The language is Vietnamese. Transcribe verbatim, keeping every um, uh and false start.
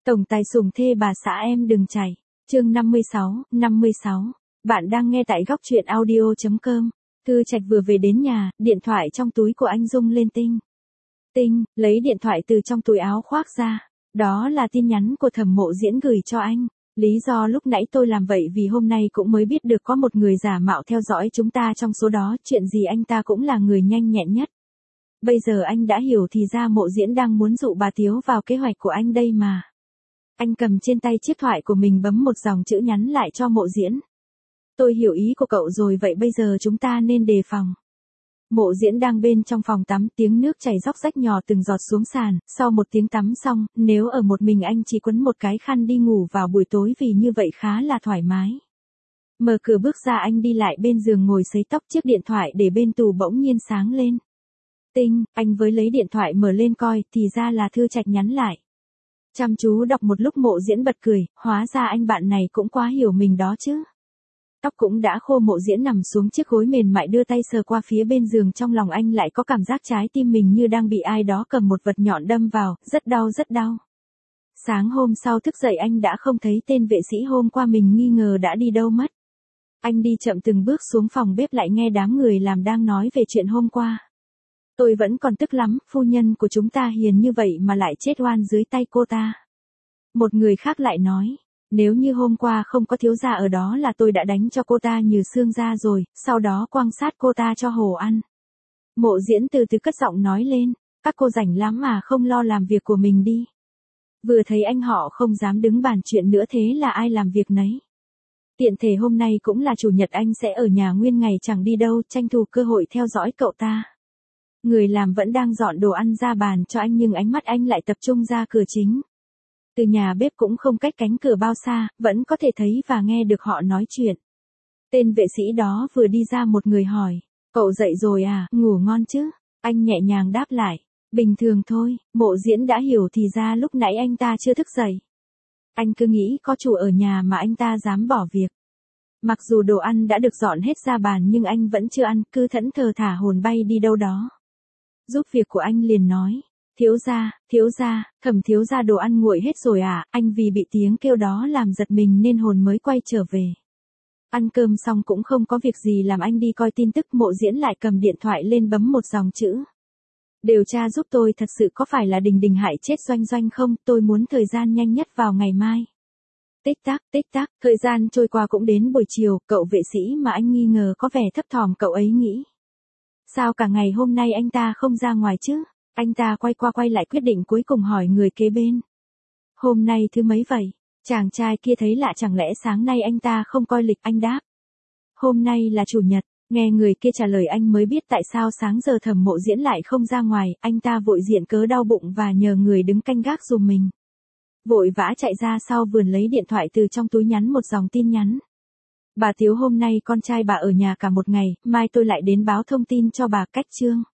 Tổng tài sủng thê bà xã em đừng chảy. Chương năm mươi sáu, năm mươi sáu. Bạn đang nghe tại góc truyện audio chấm com. Thư Trạch vừa về đến nhà, điện thoại trong túi của anh rung lên tinh. Tinh, lấy điện thoại từ trong túi áo khoác ra. Đó là tin nhắn của Thẩm Mộ Diễn gửi cho anh. Lý do lúc nãy tôi làm vậy vì hôm nay cũng mới biết được có một người giả mạo theo dõi chúng ta trong số đó, chuyện gì anh ta cũng là người nhanh nhẹn nhất. Bây giờ anh đã hiểu thì ra Mộ Diễn đang muốn dụ bà Tiếu vào kế hoạch của anh đây mà. Anh cầm trên tay chiếc thoại của mình bấm một dòng chữ nhắn lại cho Mộ Diễn. Tôi hiểu ý của cậu rồi, vậy bây giờ chúng ta nên đề phòng. Mộ Diễn đang bên trong phòng tắm, tiếng nước chảy róc rách nhỏ từng giọt xuống sàn. Sau một tiếng tắm xong, nếu ở một mình anh chỉ quấn một cái khăn đi ngủ vào buổi tối vì như vậy khá là thoải mái. Mở cửa bước ra, anh đi lại bên giường ngồi sấy tóc, chiếc điện thoại để bên tủ bỗng nhiên sáng lên. Tinh, anh với lấy điện thoại mở lên coi, thì ra là Thư Trạch nhắn lại. Chăm chú đọc một lúc Mộ Diễn bật cười, hóa ra anh bạn này cũng quá hiểu mình đó chứ. Tóc cũng đã khô, Mộ Diễn nằm xuống chiếc gối mềm mại đưa tay sờ qua phía bên giường, trong lòng anh lại có cảm giác trái tim mình như đang bị ai đó cầm một vật nhọn đâm vào, rất đau rất đau. Sáng hôm sau thức dậy anh đã không thấy tên vệ sĩ hôm qua mình nghi ngờ đã đi đâu mất. Anh đi chậm từng bước xuống phòng bếp, lại nghe đám người làm đang nói về chuyện hôm qua. Tôi vẫn còn tức lắm, phu nhân của chúng ta hiền như vậy mà lại chết oan dưới tay cô ta. Một người khác lại nói, nếu như hôm qua không có thiếu gia ở đó là tôi đã đánh cho cô ta như xương ra rồi, sau đó quăng sát cô ta cho hổ ăn. Mộ Diễn từ từ cất giọng nói lên, các cô rảnh lắm mà không lo làm việc của mình đi. Vừa thấy anh họ không dám đứng bàn chuyện nữa, thế là ai làm việc nấy. Tiện thể hôm nay cũng là chủ nhật, anh sẽ ở nhà nguyên ngày chẳng đi đâu, tranh thủ cơ hội theo dõi cậu ta. Người làm vẫn đang dọn đồ ăn ra bàn cho anh nhưng ánh mắt anh lại tập trung ra cửa chính. Từ nhà bếp cũng không cách cánh cửa bao xa, vẫn có thể thấy và nghe được họ nói chuyện. Tên vệ sĩ đó vừa đi ra, một người hỏi, cậu dậy rồi à, ngủ ngon chứ? Anh nhẹ nhàng đáp lại, bình thường thôi. Mộ Diễn đã hiểu thì ra lúc nãy anh ta chưa thức dậy. Anh cứ nghĩ có chủ ở nhà mà anh ta dám bỏ việc. Mặc dù đồ ăn đã được dọn hết ra bàn nhưng anh vẫn chưa ăn, cứ thẫn thờ thả hồn bay đi đâu đó. Giúp việc của anh liền nói, thiếu gia, thiếu gia, Thẩm thiếu gia đồ ăn nguội hết rồi à? Anh vì bị tiếng kêu đó làm giật mình nên hồn mới quay trở về. Ăn cơm xong cũng không có việc gì làm, anh đi coi tin tức. Mộ Diễn lại cầm điện thoại lên bấm một dòng chữ. Điều tra giúp tôi, thật sự có phải là Đình Đình hại chết Doanh Doanh không? Tôi muốn thời gian nhanh nhất vào ngày mai. Tích tắc, tích tắc, thời gian trôi qua cũng đến buổi chiều, cậu vệ sĩ mà anh nghi ngờ có vẻ thấp thỏm, cậu ấy nghĩ. Sao cả ngày hôm nay anh ta không ra ngoài chứ? Anh ta quay qua quay lại, quyết định cuối cùng hỏi người kế bên. Hôm nay thứ mấy vậy? Chàng trai kia thấy lạ, chẳng lẽ sáng nay anh ta không coi lịch? Anh đáp. Hôm nay là chủ nhật. Nghe người kia trả lời anh mới biết tại sao sáng giờ Thẩm Mộ Diễn lại không ra ngoài. Anh ta vội diện cớ đau bụng và nhờ người đứng canh gác giùm mình. Vội vã chạy ra sau vườn lấy điện thoại từ trong túi nhắn một dòng tin nhắn. Bà Tiếu, hôm nay con trai bà ở nhà cả một ngày, mai tôi lại đến báo thông tin cho bà. Cách chương.